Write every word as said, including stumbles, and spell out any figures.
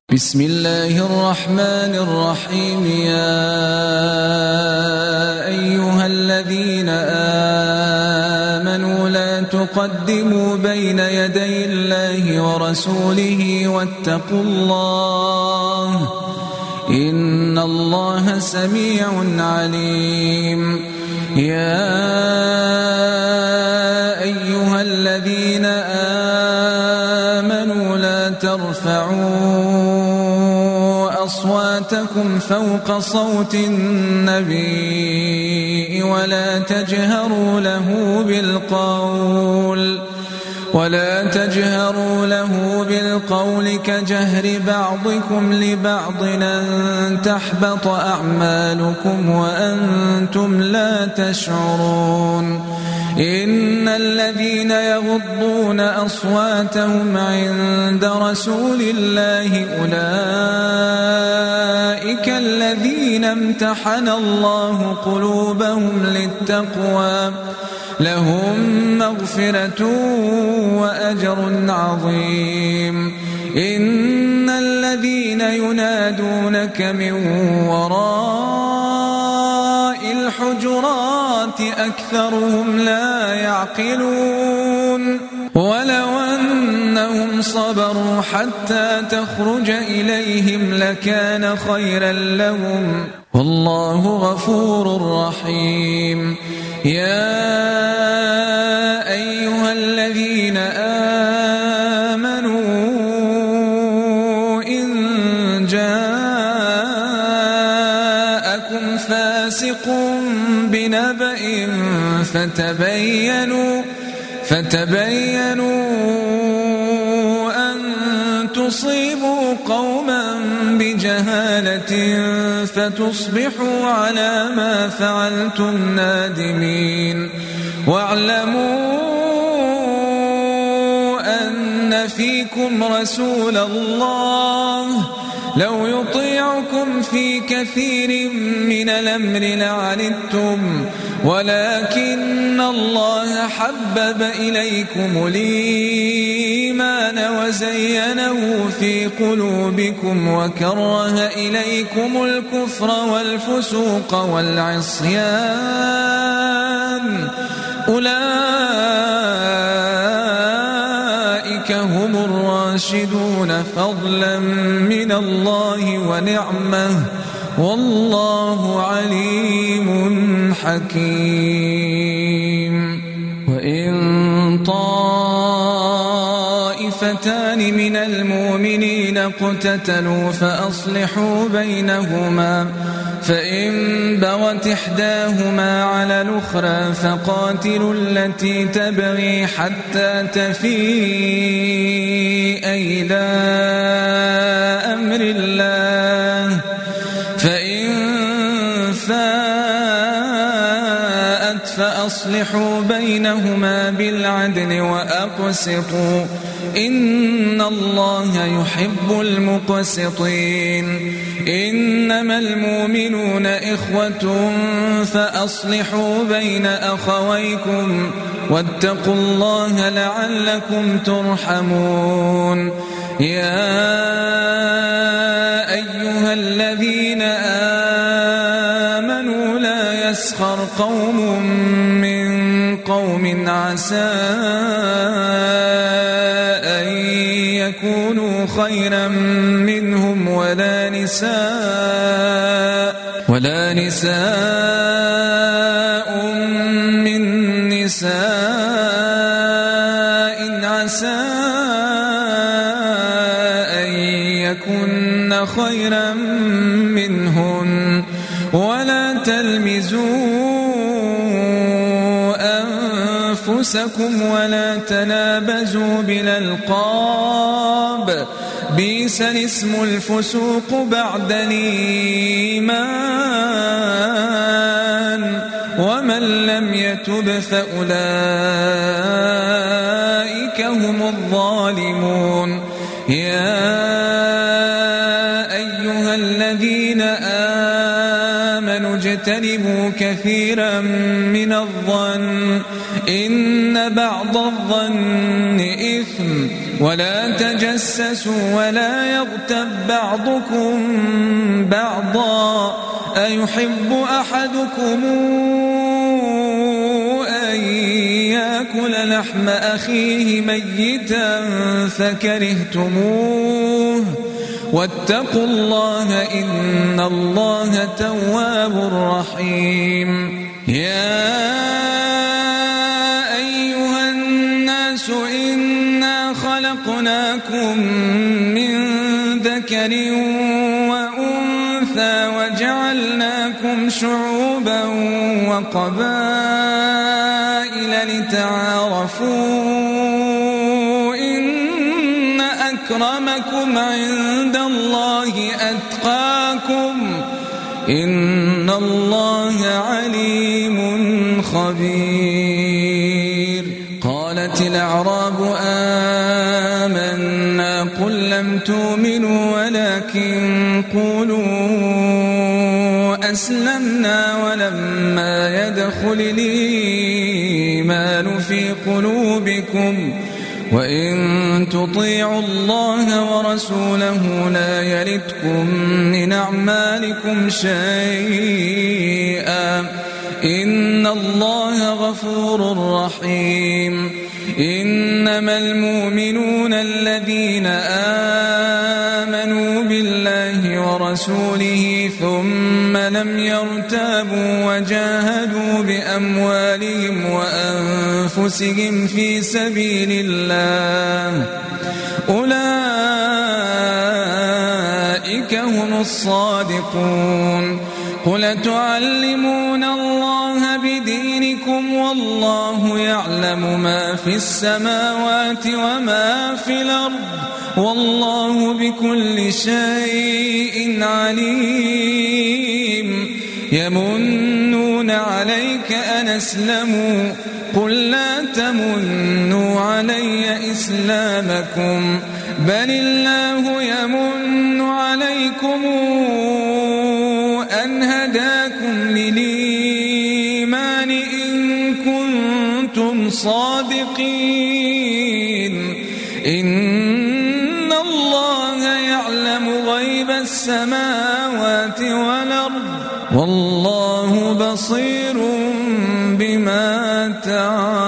بسم الله الرحمن الرحيم. يا أيها الذين آمنوا لا تقدموا بين يدي الله ورسوله واتقوا الله إن الله سميع عليم. يا أيها الذين آمنوا لا ترفعوا أصواتكم فوق صوت النبي ولا تجهروا له بالقول ولا تجهروا له بالقول كجهر بعضكم لبعض أن تحبط أعمالكم وأنتم لا تشعرون. إن الذين يغضون أصواتهم عند رسول الله أولئك الذين امتحن الله قلوبهم للتقوى لهم مغفرة وأجر عظيم. إن الذين ينادونك من وراء الحجرات أكثرهم لا يعقلون. ولو أنهم صبروا حتى تخرج إليهم لكان خيرا لهم والله غفور رحيم. يا أيها الذين آمنوا إن جاءكم فاسق بنبأ فتبينوا فتبينوا أن تصيبوا قوما بجهالة فتصبحوا على ما فعلتم نادمين. واعلموا أن فيكم رسول الله لو يطيعكم في كثير من الأمر لعنتم ولكن الله حبب إليكم الإيمان وزينه في قلوبكم وكره إليكم الكفر والفسوق والعصيان أولئك هم الراشدون فضلا من الله ونعمه والله عليم حكيم. وإن طائفتان من المؤمنين اقتتلوا فأصلحوا بينهما فإن بغت إحداهما على الأخرى فقاتلوا التي تبغي حتى تفيء إلى أمر الله فإن فاءت فأصلحوا بينهما بالعدل وأقسطوا إن الله يحب المقسطين. إنما المؤمنون إخوة فأصلحوا بين أخويكم واتقوا الله لعلكم ترحمون. يا أيها الذين آمنوا لا يسخر قوم من قوم عسى أن يكونوا خيرا منهم ولا نساء ولا نساء من نساء عسى أن يكن خيرا منهن ولا تلمزوا أنفسكم ولا تنابزوا بالألقاب بئس الاسم الفسوق بعد الإيمان ومن لم يتب فأولئك هم الظالمون. يا أيها الذين آمنوا اجتنبوا كثيرا من الظن إن بعض الظن إثم ولا تجسسوا ولا يغتب بعضكم بعضا أيحب أحدكم أن يأكل لحم أخيه ميتا فكرهتموه واتقوا الله إن الله تواب رحيم. يا أيها الناس إنا خلقناكم من ذكر وأنثى وجعلناكم شعوبا وقبائل لتعارفوا إن أكرمكم عند الله أتقاكم إن الله عليم خبير. قالت الأعراب آمنا قل لم تؤمنوا ولكن قولوا أسلمنا ولما يدخل الإيمان في قلوبكم وإن تطيعوا الله ورسوله لا يلتكم من أعمالكم شيئا إن الله غفور رحيم. إنما المؤمنون الذين آمنوا بالله ورسوله ثم لم يرتابوا وجاهدوا بأموالهم وأنفسهم في سبيل الله أولئك هم الصادقون. قل تعلمون الله بدينكم والله يعلم ما في السماوات وما في الأرض والله بكل شيء عليم. يمنون عليك أن أسلموا قل لا تمنوا علي إسلامكم بل الله يمن عليكم أن هداكم للإيمان إن كنتم صادقين. إن الله يعلم غيب السماوات والأرض والله بصير بما تعملون.